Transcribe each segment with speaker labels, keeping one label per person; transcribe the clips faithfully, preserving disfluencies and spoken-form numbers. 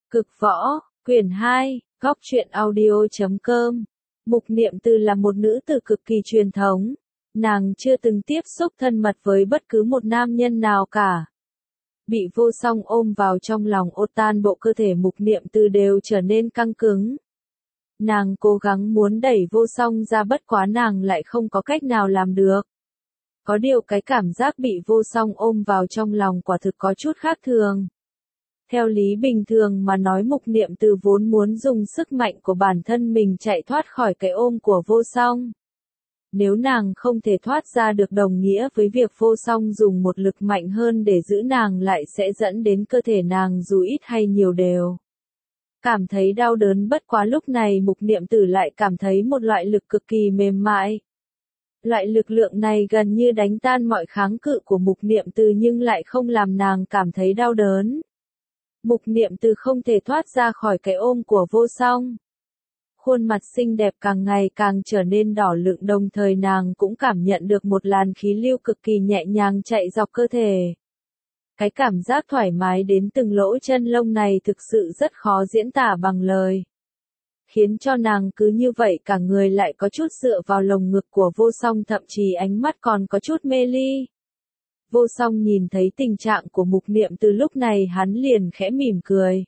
Speaker 1: Cực võ, quyển hai, góc truyện audio chấm com. Mục Niệm Từ là một nữ tử cực kỳ truyền thống. Nàng chưa từng tiếp xúc thân mật với bất cứ một nam nhân nào cả. Bị Vô Song ôm vào trong lòng ôm tan bộ cơ thể Mục Niệm Từ đều trở nên căng cứng. Nàng cố gắng muốn đẩy Vô Song ra, bất quá nàng lại không có cách nào làm được. Có điều cái cảm giác bị Vô Song ôm vào trong lòng quả thực có chút khác thường. Theo lý bình thường mà nói, Mục Niệm Từ vốn muốn dùng sức mạnh của bản thân mình chạy thoát khỏi cái ôm của Vô Song. Nếu nàng không thể thoát ra được, đồng nghĩa với việc Vô Song dùng một lực mạnh hơn để giữ nàng lại sẽ dẫn đến cơ thể nàng dù ít hay nhiều đều cảm thấy đau đớn. Bất quá lúc này Mục Niệm Từ lại cảm thấy một loại lực cực kỳ mềm mại. Loại lực lượng này gần như đánh tan mọi kháng cự của Mục Niệm Từ nhưng lại không làm nàng cảm thấy đau đớn. Mục Niệm Từ không thể thoát ra khỏi cái ôm của Vô Song. Khuôn mặt xinh đẹp càng ngày càng trở nên đỏ lựng, đồng thời nàng cũng cảm nhận được một làn khí lưu cực kỳ nhẹ nhàng chạy dọc cơ thể. Cái cảm giác thoải mái đến từng lỗ chân lông này thực sự rất khó diễn tả bằng lời. Khiến cho nàng cứ như vậy cả người lại có chút dựa vào lồng ngực của Vô Song, thậm chí ánh mắt còn có chút mê ly. Vô Song nhìn thấy tình trạng của Mục Niệm Từ lúc này, hắn liền khẽ mỉm cười.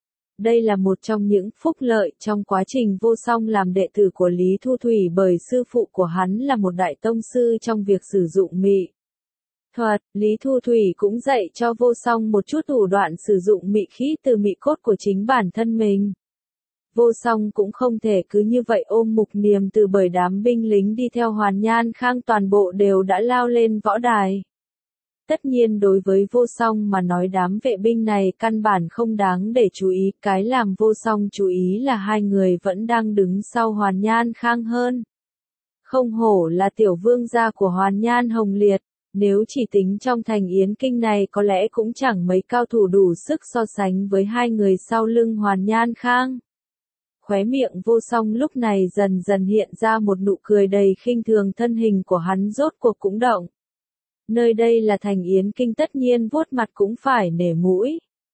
Speaker 1: Đây là một trong những phúc lợi trong quá trình Vô Song làm đệ tử của Lý Thu Thủy, bởi sư phụ của hắn là một đại tông sư trong việc sử dụng mị thuật. Lý Thu Thủy cũng dạy cho Vô Song một chút thủ đoạn sử dụng mị khí từ mị cốt của chính bản thân mình. Vô Song cũng không thể cứ như vậy ôm Mục Niệm Từ, bởi đám binh lính đi theo Hoàn Nhan Khang toàn bộ đều đã lao lên võ đài. Tất nhiên đối với Vô Song mà nói, đám vệ binh này căn bản không đáng để chú ý, cái làm Vô Song chú ý là hai người vẫn đang đứng sau Hoàn Nhan Khang hơn. Không hổ là tiểu vương gia của Hoàn Nhan Hồng Liệt, nếu chỉ tính trong thành Yến Kinh này có lẽ cũng chẳng mấy cao thủ đủ sức so sánh với hai người sau lưng Hoàn Nhan Khang. Khóe miệng Vô Song lúc này dần dần hiện ra một nụ cười đầy khinh thường, thân hình của hắn rốt cuộc cũng động. Nơi đây là thành Yến Kinh, tất nhiên vuốt mặt cũng phải nể mũi.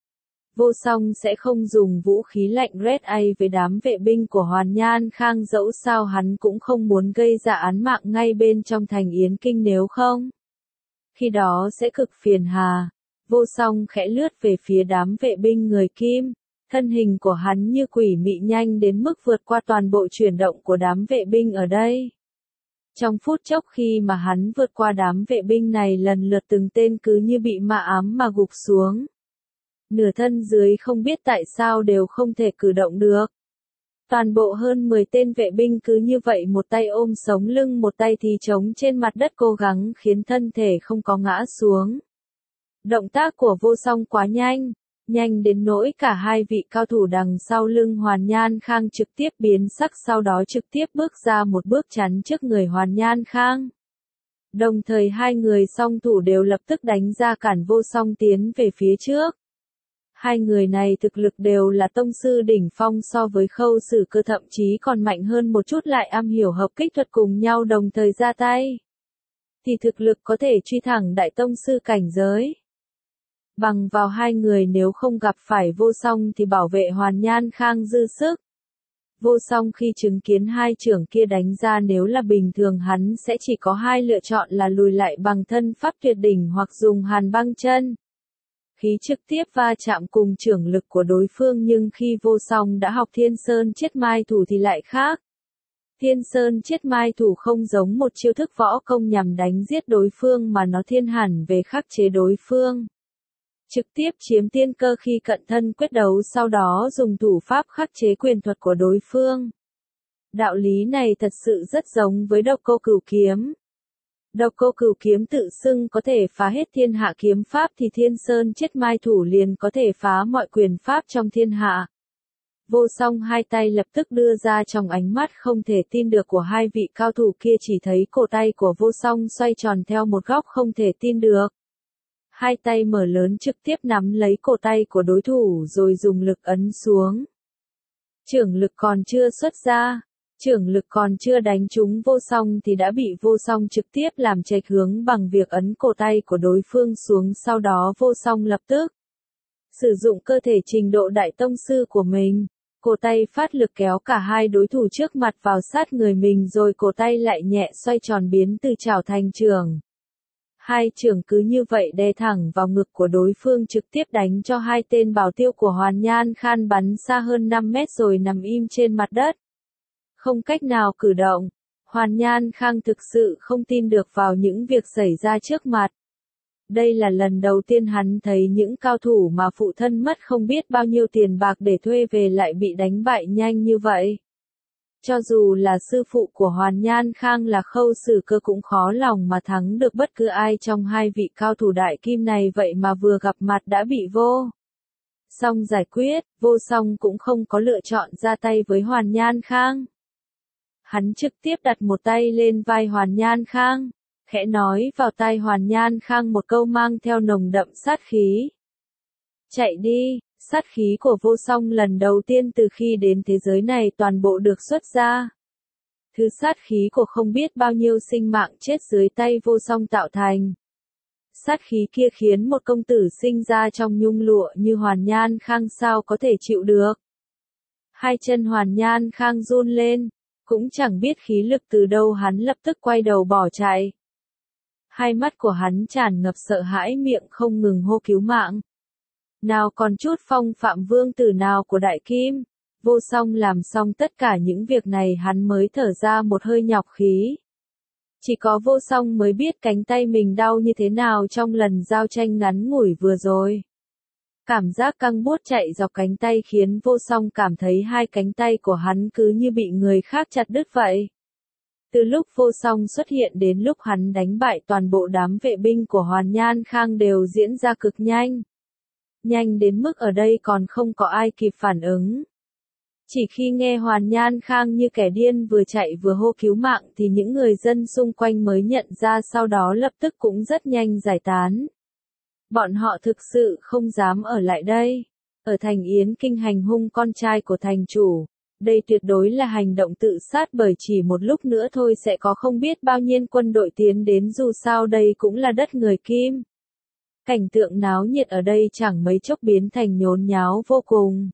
Speaker 1: Vô Song sẽ không dùng vũ khí lạnh Red A với đám vệ binh của Hoàn Nhan Khang, dẫu sao hắn cũng không muốn gây ra án mạng ngay bên trong thành Yến Kinh, nếu không khi đó sẽ cực phiền hà. Vô Song khẽ lướt về phía đám vệ binh người Kim, thân hình của hắn như quỷ mị, nhanh đến mức vượt qua toàn bộ chuyển động của đám vệ binh ở đây. Trong phút chốc khi mà hắn vượt qua đám vệ binh này, lần lượt từng tên cứ như bị ma ám mà gục xuống. Nửa thân dưới không biết tại sao đều không thể cử động được. Toàn bộ hơn mười tên vệ binh cứ như vậy, một tay ôm sống lưng, một tay thì trống trên mặt đất, cố gắng khiến thân thể không có ngã xuống. Động tác của Vô Song quá nhanh, nhanh đến nỗi cả hai vị cao thủ đằng sau lưng Hoàn Nhan Khang trực tiếp biến sắc, sau đó trực tiếp bước ra một bước chắn trước người Hoàn Nhan Khang. Đồng thời hai người song thủ đều lập tức đánh ra cản Vô Song tiến về phía trước. Hai người này thực lực đều là tông sư đỉnh phong, so với Khâu Sử Cơ thậm chí còn mạnh hơn một chút, lại am hiểu hợp kích thuật, cùng nhau đồng thời ra tay thì thực lực có thể truy thẳng đại tông sư cảnh giới. Bằng vào hai người nếu không gặp phải Vô Song thì bảo vệ Hoàn Nhan Khang dư sức. Vô Song khi chứng kiến hai chưởng kia đánh ra, nếu là bình thường hắn sẽ chỉ có hai lựa chọn là lùi lại bằng thân pháp tuyệt đỉnh hoặc dùng Hàn Băng Chân khí trực tiếp va chạm cùng chưởng lực của đối phương, nhưng khi Vô Song đã học Thiên Sơn Chiết Mai Thủ thì lại khác. Thiên Sơn Chiết Mai Thủ không giống một chiêu thức võ công nhằm đánh giết đối phương, mà nó thiên hẳn về khắc chế đối phương. Trực tiếp chiếm tiên cơ khi cận thân quyết đấu, sau đó dùng thủ pháp khắc chế quyền thuật của đối phương. Đạo lý này thật sự rất giống với Độc Cô Cửu Kiếm. Độc Cô Cửu Kiếm tự xưng có thể phá hết thiên hạ kiếm pháp, thì Thiên Sơn Chiết Mai Thủ liền có thể phá mọi quyền pháp trong thiên hạ. Vô Song hai tay lập tức đưa ra, trong ánh mắt không thể tin được của hai vị cao thủ kia chỉ thấy cổ tay của Vô Song xoay tròn theo một góc không thể tin được. Hai tay mở lớn trực tiếp nắm lấy cổ tay của đối thủ rồi dùng lực ấn xuống. Chưởng lực còn chưa xuất ra, chưởng lực còn chưa đánh trúng Vô Song thì đã bị Vô Song trực tiếp làm chệch hướng bằng việc ấn cổ tay của đối phương xuống, sau đó Vô Song lập tức Sử dụng cơ thể trình độ đại tông sư của mình, cổ tay phát lực kéo cả hai đối thủ trước mặt vào sát người mình rồi cổ tay lại nhẹ xoay tròn biến từ chảo thành chưởng. Hai chưởng cứ như vậy đè thẳng vào ngực của đối phương trực tiếp đánh cho hai tên bảo tiêu của Hoàn Nhan Khan bắn xa hơn năm mét rồi nằm im trên mặt đất. Không cách nào cử động, Hoàn Nhan Khang thực sự không tin được vào những việc xảy ra trước mặt. Đây là lần đầu tiên hắn thấy những cao thủ mà phụ thân mất không biết bao nhiêu tiền bạc để thuê về lại bị đánh bại nhanh như vậy. Cho dù là sư phụ của Hoàn Nhan Khang là Khâu Sử Cơ cũng khó lòng mà thắng được bất cứ ai trong hai vị cao thủ đại kim này, vậy mà vừa gặp mặt đã bị Vô Song giải quyết. Vô Song cũng không có lựa chọn ra tay với Hoàn Nhan Khang. Hắn trực tiếp đặt một tay lên vai Hoàn Nhan Khang, khẽ nói vào tai Hoàn Nhan Khang một câu mang theo nồng đậm sát khí. Chạy đi. Sát khí của Vô Song lần đầu tiên từ khi đến thế giới này toàn bộ được xuất ra. Thứ sát khí của không biết bao nhiêu sinh mạng chết dưới tay Vô Song tạo thành. Sát khí kia khiến một công tử sinh ra trong nhung lụa như Hoàn Nhan Khang sao có thể chịu được. Hai chân Hoàn Nhan Khang run lên, cũng chẳng biết khí lực từ đâu hắn lập tức quay đầu bỏ chạy. Hai mắt của hắn tràn ngập sợ hãi, miệng không ngừng hô cứu mạng. Nào còn chút phong phạm vương tử nào của Đại Kim. Vô Song làm xong tất cả những việc này hắn mới thở ra một hơi nhọc khí. Chỉ có Vô Song mới biết cánh tay mình đau như thế nào trong lần giao tranh ngắn ngủi vừa rồi. Cảm giác căng buốt chạy dọc cánh tay khiến Vô Song cảm thấy hai cánh tay của hắn cứ như bị người khác chặt đứt vậy. Từ lúc Vô Song xuất hiện đến lúc hắn đánh bại toàn bộ đám vệ binh của Hoàn Nhan Khang đều diễn ra cực nhanh. Nhanh đến mức ở đây còn không có ai kịp phản ứng. Chỉ khi nghe Hoàn Nhan Khang như kẻ điên vừa chạy vừa hô cứu mạng thì những người dân xung quanh mới nhận ra, sau đó lập tức cũng rất nhanh giải tán. Bọn họ thực sự không dám ở lại đây. Ở thành Yến Kinh hành hung con trai của thành chủ. Đây tuyệt đối là hành động tự sát, bởi chỉ một lúc nữa thôi sẽ có không biết bao nhiêu quân đội tiến đến, dù sao đây cũng là đất người Kim. Cảnh tượng náo nhiệt ở đây chẳng mấy chốc biến thành nhốn nháo vô cùng.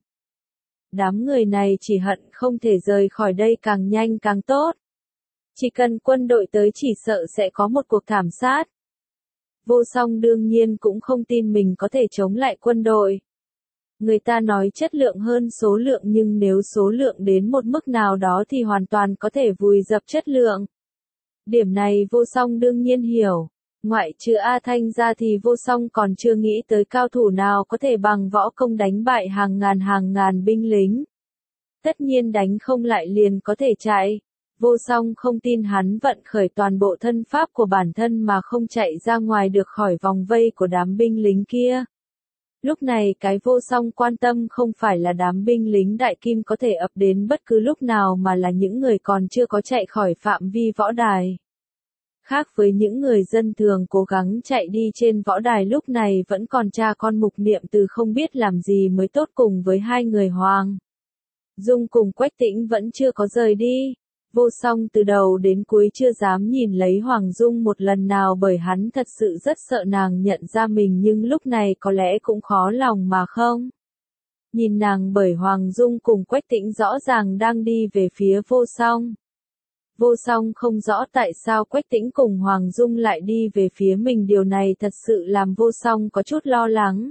Speaker 1: Đám người này chỉ hận không thể rời khỏi đây càng nhanh càng tốt. Chỉ cần quân đội tới chỉ sợ sẽ có một cuộc thảm sát. Vô Song đương nhiên cũng không tin mình có thể chống lại quân đội. Người ta nói chất lượng hơn số lượng, nhưng nếu số lượng đến một mức nào đó thì hoàn toàn có thể vùi dập chất lượng. Điểm này Vô Song đương nhiên hiểu. Ngoại trừ A Thanh ra thì Vô Song còn chưa nghĩ tới cao thủ nào có thể bằng võ công đánh bại hàng ngàn hàng ngàn binh lính. Tất nhiên đánh không lại liền có thể chạy. Vô Song không tin hắn vận khởi toàn bộ thân pháp của bản thân mà không chạy ra ngoài được khỏi vòng vây của đám binh lính kia. Lúc này cái Vô Song quan tâm không phải là đám binh lính Đại Kim có thể ập đến bất cứ lúc nào, mà là những người còn chưa có chạy khỏi phạm vi võ đài. Khác với những người dân thường cố gắng chạy đi trên võ đài, lúc này vẫn còn cha con Mục Niệm Từ không biết làm gì mới tốt cùng với hai người Hoàng Dung cùng Quách Tĩnh vẫn chưa có rời đi. Vô Song từ đầu đến cuối chưa dám nhìn lấy Hoàng Dung một lần nào, bởi hắn thật sự rất sợ nàng nhận ra mình, nhưng lúc này có lẽ cũng khó lòng mà không nhìn nàng, bởi Hoàng Dung cùng Quách Tĩnh rõ ràng đang đi về phía Vô Song. Vô Song không rõ tại sao Quách Tĩnh cùng Hoàng Dung lại đi về phía mình, điều này thật sự làm Vô Song có chút lo lắng.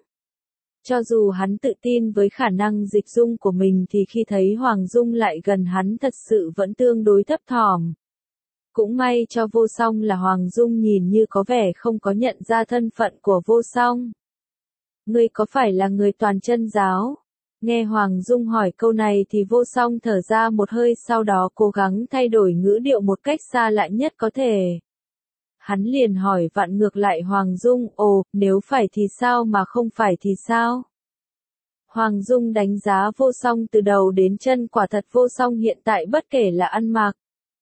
Speaker 1: Cho dù hắn tự tin với khả năng dịch dung của mình thì khi thấy Hoàng Dung lại gần hắn thật sự vẫn tương đối thấp thỏm. Cũng may cho Vô Song là Hoàng Dung nhìn như có vẻ không có nhận ra thân phận của Vô Song. Ngươi có phải là người Toàn Chân giáo? Nghe Hoàng Dung hỏi câu này thì Vô Song thở ra một hơi, sau đó cố gắng thay đổi ngữ điệu một cách xa lạ nhất có thể. Hắn liền hỏi vặn ngược lại Hoàng Dung, ồ, nếu phải thì sao mà không phải thì sao? Hoàng Dung đánh giá Vô Song từ đầu đến chân, quả thật Vô Song hiện tại bất kể là ăn mặc,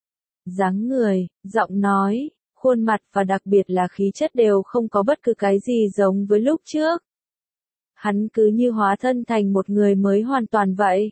Speaker 1: dáng người, giọng nói, khuôn mặt và đặc biệt là khí chất đều không có bất cứ cái gì giống với lúc trước. Hắn cứ như hóa thân thành một người mới hoàn toàn vậy.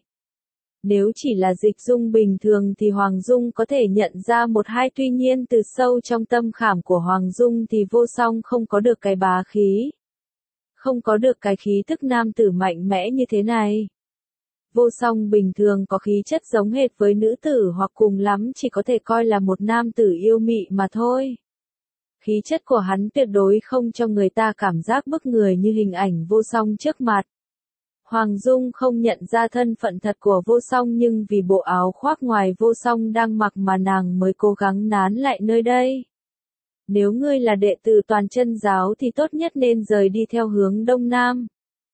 Speaker 1: Nếu chỉ là dịch dung bình thường thì Hoàng Dung có thể nhận ra một hai, tuy nhiên từ sâu trong tâm khảm của Hoàng Dung thì Vô Song không có được cái bá khí, không có được cái khí thức nam tử mạnh mẽ như thế này. Vô Song bình thường có khí chất giống hệt với nữ tử hoặc cùng lắm chỉ có thể coi là một nam tử yêu mị mà thôi. Khí chất của hắn tuyệt đối không cho người ta cảm giác bức người như hình ảnh Vô Song trước mặt. Hoàng Dung không nhận ra thân phận thật của Vô Song nhưng vì bộ áo khoác ngoài Vô Song đang mặc mà nàng mới cố gắng nán lại nơi đây. Nếu ngươi là đệ tử Toàn Chân giáo thì tốt nhất nên rời đi theo hướng đông nam.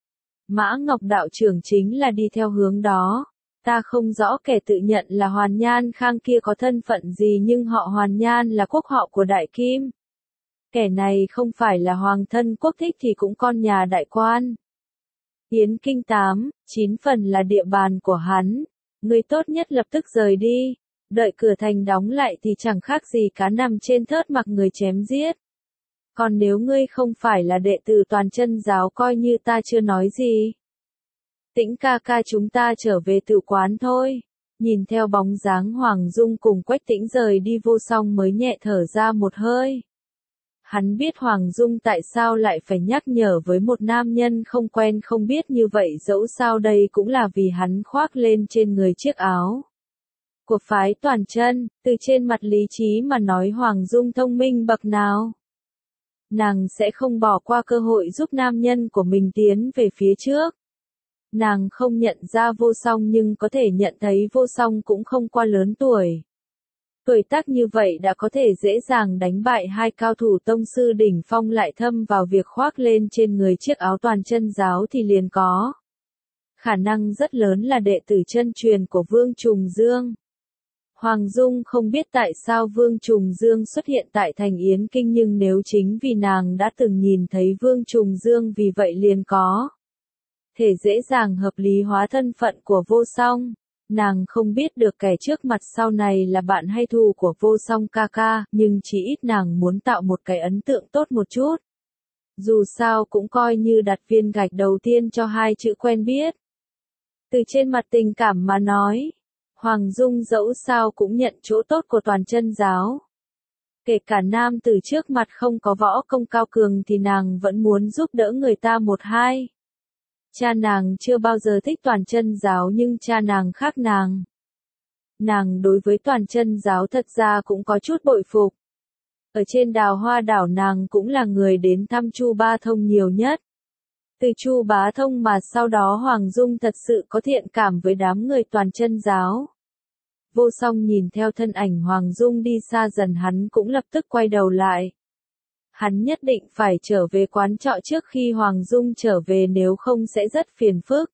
Speaker 1: Mã Ngọc đạo trưởng chính là đi theo hướng đó. Ta không rõ kẻ tự nhận là Hoàn Nhan Khang kia có thân phận gì nhưng họ Hoàn Nhan là quốc họ của Đại Kim. Kẻ này không phải là hoàng thân quốc thích thì cũng con nhà đại quan. Yến Kinh tám, chín phần là địa bàn của hắn. Ngươi tốt nhất lập tức rời đi. Đợi cửa thành đóng lại thì chẳng khác gì cá nằm trên thớt mặc người chém giết. Còn nếu ngươi không phải là đệ tử Toàn Chân giáo coi như ta chưa nói gì. Tĩnh ca ca chúng ta trở về tự quán thôi. Nhìn theo bóng dáng Hoàng Dung cùng Quách Tĩnh rời đi Vô Song mới nhẹ thở ra một hơi. Hắn biết Hoàng Dung tại sao lại phải nhắc nhở với một nam nhân không quen không biết như vậy dẫu sao đây cũng là vì hắn khoác lên trên người chiếc áo của phái Toàn Chân, từ trên mặt lý trí mà nói Hoàng Dung thông minh bậc nào. Nàng sẽ không bỏ qua cơ hội giúp nam nhân của mình tiến về phía trước. Nàng không nhận ra Vô Song nhưng có thể nhận thấy Vô Song cũng không quá lớn tuổi. Tuổi tác như vậy đã có thể dễ dàng đánh bại hai cao thủ tông sư đỉnh phong lại thâm vào việc khoác lên trên người chiếc áo Toàn Chân giáo thì liền có. Khả năng rất lớn là đệ tử chân truyền của Vương Trùng Dương. Hoàng Dung không biết tại sao Vương Trùng Dương xuất hiện tại thành Yến Kinh nhưng nếu chính vì nàng đã từng nhìn thấy Vương Trùng Dương vì vậy liền có thể dễ dàng hợp lý hóa thân phận của Vô Song. Nàng không biết được kẻ trước mặt sau này là bạn hay thù của Vô Song ca ca, nhưng chỉ ít nàng muốn tạo một cái ấn tượng tốt một chút. Dù sao cũng coi như đặt viên gạch đầu tiên cho hai chữ quen biết. Từ trên mặt tình cảm mà nói, Hoàng Dung dẫu sao cũng nhận chỗ tốt của Toàn Chân giáo. Kể cả nam từ trước mặt không có võ công cao cường thì nàng vẫn muốn giúp đỡ người ta một hai. Cha nàng chưa bao giờ thích Toàn Chân giáo nhưng cha nàng khác nàng. Nàng đối với Toàn Chân giáo thật ra cũng có chút bội phục. Ở trên Đào Hoa đảo nàng cũng là người đến thăm Chu Bá Thông nhiều nhất. Từ Chu Bá Thông mà sau đó Hoàng Dung thật sự có thiện cảm với đám người Toàn Chân giáo. Vô Song nhìn theo thân ảnh Hoàng Dung đi xa dần hắn cũng lập tức quay đầu lại. Hắn nhất định phải trở về quán trọ trước khi Hoàng Dung trở về nếu không sẽ rất phiền phức.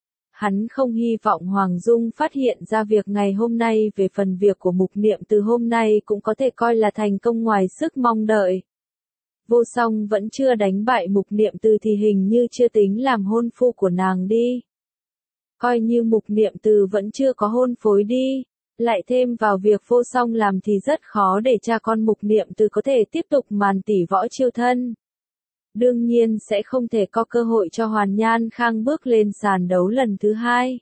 Speaker 1: Hắn không hy vọng Hoàng Dung phát hiện ra việc ngày hôm nay về phần việc của Mục Niệm từ hôm nay cũng có thể coi là thành công ngoài sức mong đợi. Vô Song vẫn chưa đánh bại Mục Niệm từ thì hình như chưa tính làm hôn phu của nàng đi. Coi như Mục Niệm từ vẫn chưa có hôn phối đi. Lại thêm vào việc Vô Song làm thì rất khó để cha con Mục Niệm từ có thể tiếp tục màn tỷ võ chiêu thân. Đương nhiên sẽ không thể có cơ hội cho Hoàn Nhan Khang bước lên sàn đấu lần thứ hai.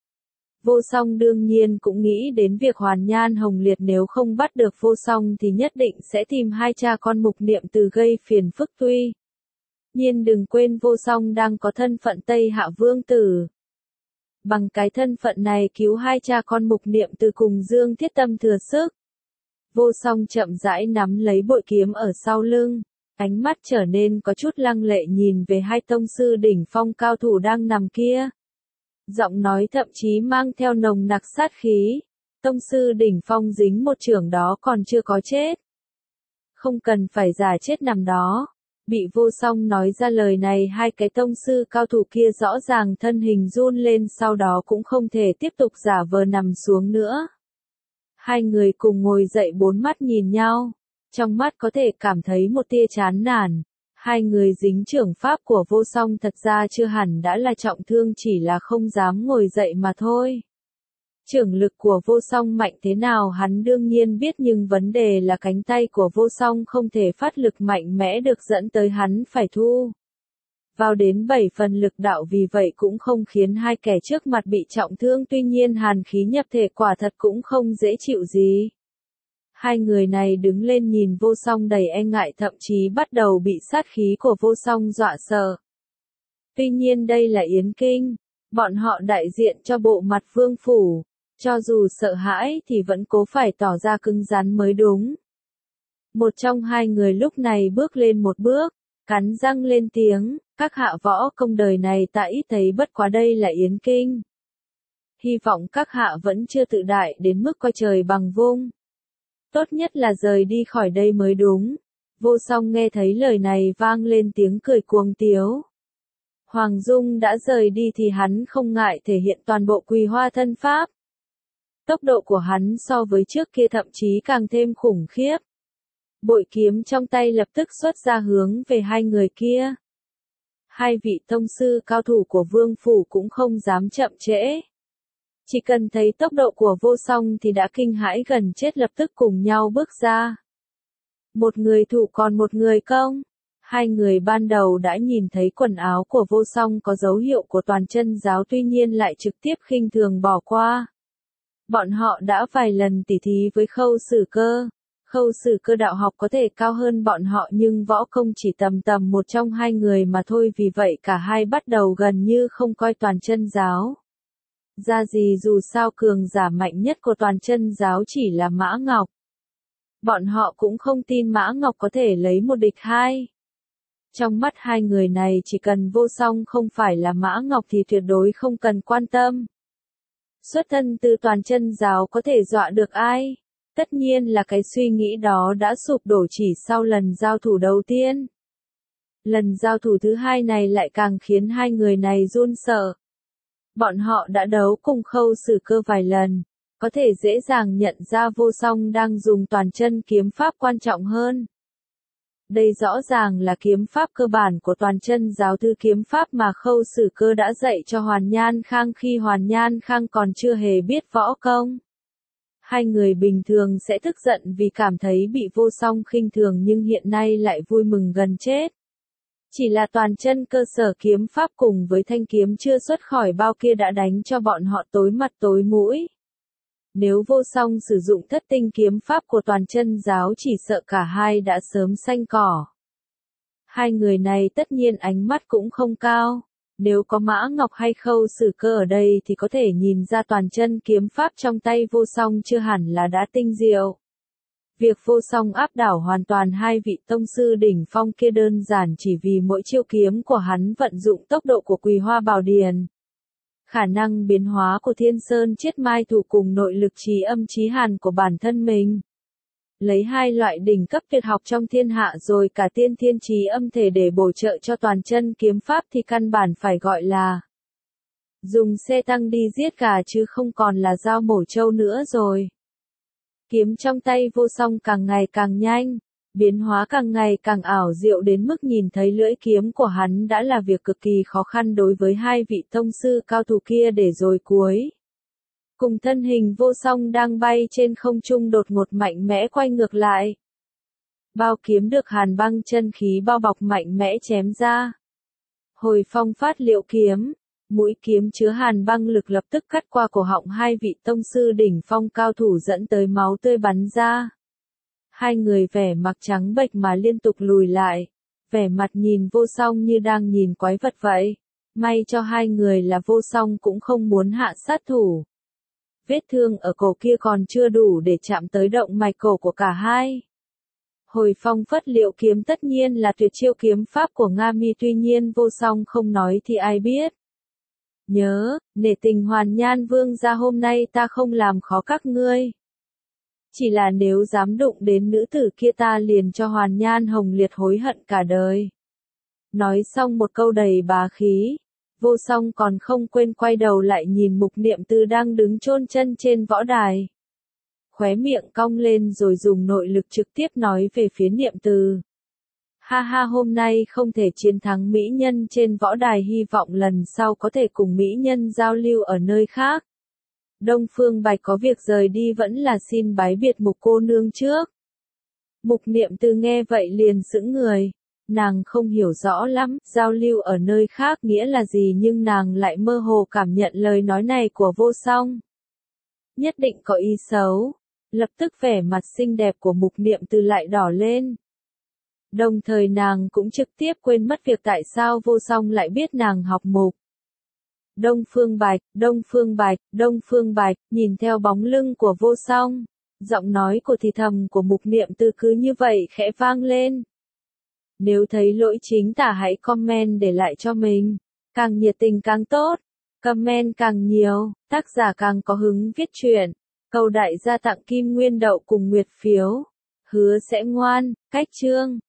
Speaker 1: Vô Song đương nhiên cũng nghĩ đến việc Hoàn Nhan Hồng Liệt nếu không bắt được Vô Song thì nhất định sẽ tìm hai cha con Mục Niệm từ gây phiền phức tuy. nhiên đừng quên Vô Song đang có thân phận Tây Hạ Vương Tử. Bằng cái thân phận này cứu hai cha con Mục Niệm từ cùng Dương Thiết Tâm thừa sức. Vô Song chậm rãi nắm lấy bội kiếm ở sau lưng, ánh mắt trở nên có chút lăng lệ nhìn về hai tông sư đỉnh phong cao thủ đang nằm kia. Giọng nói thậm chí mang theo nồng nặc sát khí. Tông sư đỉnh phong dính một chưởng đó còn chưa có chết. Không cần phải giả chết nằm đó. Bị Vô Song nói ra lời này hai cái tông sư cao thủ kia rõ ràng thân hình run lên sau đó cũng không thể tiếp tục giả vờ nằm xuống nữa. Hai người cùng ngồi dậy bốn mắt nhìn nhau. Trong mắt có thể cảm thấy một tia chán nản. Hai người dính chưởng pháp của Vô Song thật ra chưa hẳn đã là trọng thương chỉ là không dám ngồi dậy mà thôi. Chưởng lực của Vô Song mạnh thế nào hắn đương nhiên biết nhưng vấn đề là cánh tay của Vô Song không thể phát lực mạnh mẽ được dẫn tới hắn phải thu vào đến bảy phần lực đạo vì vậy cũng không khiến hai kẻ trước mặt bị trọng thương tuy nhiên hàn khí nhập thể quả thật cũng không dễ chịu gì. Hai người này đứng lên nhìn Vô Song đầy e ngại thậm chí bắt đầu bị sát khí của Vô Song dọa sợ. Tuy nhiên đây là Yến Kinh, bọn họ đại diện cho bộ mặt vương phủ, cho dù sợ hãi thì vẫn cố phải tỏ ra cứng rắn mới đúng. Một trong hai người lúc này bước lên một bước, cắn răng lên tiếng, các hạ võ công đời này ta ít thấy bất quá đây là Yến Kinh. Hy vọng các hạ vẫn chưa tự đại đến mức coi trời bằng vung. Tốt nhất là rời đi khỏi đây mới đúng. Vô Song nghe thấy lời này vang lên tiếng cười cuồng tiếu. Hoàng Dung đã rời đi thì hắn không ngại thể hiện toàn bộ Quỳ Hoa thân pháp. Tốc độ của hắn so với trước kia thậm chí càng thêm khủng khiếp. Bội kiếm trong tay lập tức xuất ra hướng về hai người kia. Hai vị tông sư cao thủ của vương phủ cũng không dám chậm trễ. Chỉ cần thấy tốc độ của Vô Song thì đã kinh hãi gần chết, lập tức cùng nhau bước ra. Một người thủ còn một người công. Hai người ban đầu đã nhìn thấy quần áo của Vô Song có dấu hiệu của toàn chân giáo, tuy nhiên lại trực tiếp khinh thường bỏ qua. Bọn họ đã vài lần tỉ thí với Khâu Sử Cơ. Khâu Sử Cơ đạo học có thể cao hơn bọn họ nhưng võ công chỉ tầm tầm một trong hai người mà thôi, vì vậy cả hai bắt đầu gần như không coi toàn chân giáo ra gì, dù sao cường giả mạnh nhất của toàn chân giáo chỉ là Mã Ngọc. Bọn họ cũng không tin Mã Ngọc có thể lấy một địch hai. Trong mắt hai người này chỉ cần Vô Song không phải là Mã Ngọc thì tuyệt đối không cần quan tâm. Xuất thân từ toàn chân giáo có thể dọa được ai? Tất nhiên là cái suy nghĩ đó đã sụp đổ chỉ sau lần giao thủ đầu tiên. Lần giao thủ thứ hai này lại càng khiến hai người này run sợ. Bọn họ đã đấu cùng Khâu Sử Cơ vài lần, có thể dễ dàng nhận ra Vô Song đang dùng toàn chân kiếm pháp quan trọng hơn. Đây rõ ràng là kiếm pháp cơ bản của toàn chân giáo, thư kiếm pháp mà Khâu Sử Cơ đã dạy cho Hoàn Nhan Khang khi Hoàn Nhan Khang còn chưa hề biết võ công. Hai người bình thường sẽ tức giận vì cảm thấy bị Vô Song khinh thường, nhưng hiện nay lại vui mừng gần chết. Chỉ là toàn chân cơ sở kiếm pháp cùng với thanh kiếm chưa xuất khỏi bao kia đã đánh cho bọn họ tối mặt tối mũi. Nếu Vô Song sử dụng thất tinh kiếm pháp của toàn chân giáo chỉ sợ cả hai đã sớm xanh cỏ. Hai người này tất nhiên ánh mắt cũng không cao. Nếu có Mã Ngọc hay Khâu Sử Cơ ở đây thì có thể nhìn ra toàn chân kiếm pháp trong tay Vô Song chưa hẳn là đã tinh diệu. Việc Vô Song áp đảo hoàn toàn hai vị tông sư đỉnh phong kia đơn giản chỉ vì mỗi chiêu kiếm của hắn vận dụng tốc độ của Quỳ Hoa Bảo Điển. Khả năng biến hóa của Thiên Sơn Chiết Mai Thủ cùng nội lực trí âm trí hàn của bản thân mình. Lấy hai loại đỉnh cấp tuyệt học trong thiên hạ rồi cả tiên thiên trí âm thể để bổ trợ cho toàn chân kiếm pháp thì căn bản phải gọi là dùng xe tăng đi giết gà chứ không còn là dao mổ trâu nữa rồi. Kiếm trong tay Vô Song càng ngày càng nhanh, biến hóa càng ngày càng ảo diệu đến mức nhìn thấy lưỡi kiếm của hắn đã là việc cực kỳ khó khăn đối với hai vị tông sư cao thủ kia để rồi cuối. Cùng thân hình Vô Song đang bay trên không trung đột ngột mạnh mẽ quay ngược lại. Bao kiếm được hàn băng chân khí bao bọc mạnh mẽ chém ra. Hồi phong phát liệu kiếm, mũi kiếm chứa hàn băng lực lập tức cắt qua cổ họng hai vị tông sư đỉnh phong cao thủ dẫn tới máu tươi bắn ra. Hai người vẻ mặt trắng bệch mà liên tục lùi lại, vẻ mặt nhìn Vô Song như đang nhìn quái vật vậy. May cho hai người là Vô Song cũng không muốn hạ sát thủ. Vết thương ở cổ kia còn chưa đủ để chạm tới động mạch cổ của cả hai. Hồi phong phất liệu kiếm tất nhiên là tuyệt chiêu kiếm pháp của Nga Mi, tuy nhiên Vô Song không nói thì ai biết. Nhớ, nể tình Hoàn Nhan Vương gia hôm nay ta không làm khó các ngươi. Chỉ là nếu dám đụng đến nữ tử kia ta liền cho Hoàn Nhan Hồng Liệt hối hận cả đời. Nói xong một câu đầy bá khí, Vô Song còn không quên quay đầu lại nhìn Mục Niệm Tư đang đứng chôn chân trên võ đài. Khóe miệng cong lên rồi dùng nội lực trực tiếp nói về phía Niệm Tư. Ha ha, hôm nay không thể chiến thắng mỹ nhân trên võ đài, hy vọng lần sau có thể cùng mỹ nhân giao lưu ở nơi khác. Đông Phương Bạch có việc rời đi, vẫn là xin bái biệt Mục cô nương trước. Mục Niệm Tư nghe vậy liền sững người. Nàng không hiểu rõ lắm, giao lưu ở nơi khác nghĩa là gì, nhưng nàng lại mơ hồ cảm nhận lời nói này của Vô Song. Nhất định có ý xấu. Lập tức vẻ mặt xinh đẹp của Mục Niệm Tư lại đỏ lên. Đồng thời nàng cũng trực tiếp quên mất việc tại sao Vô Song lại biết nàng học mục. Đông Phương Bạch, Đông Phương Bạch, Đông Phương Bạch, nhìn theo bóng lưng của Vô Song, giọng nói của thì thầm của Mục Niệm Tư cứ như vậy khẽ vang lên. Nếu thấy lỗi chính tả hãy comment để lại cho mình, càng nhiệt tình càng tốt, comment càng nhiều, tác giả càng có hứng viết truyện. Cầu đại gia tặng kim nguyên đậu cùng nguyệt phiếu, hứa sẽ ngoan, cách chương.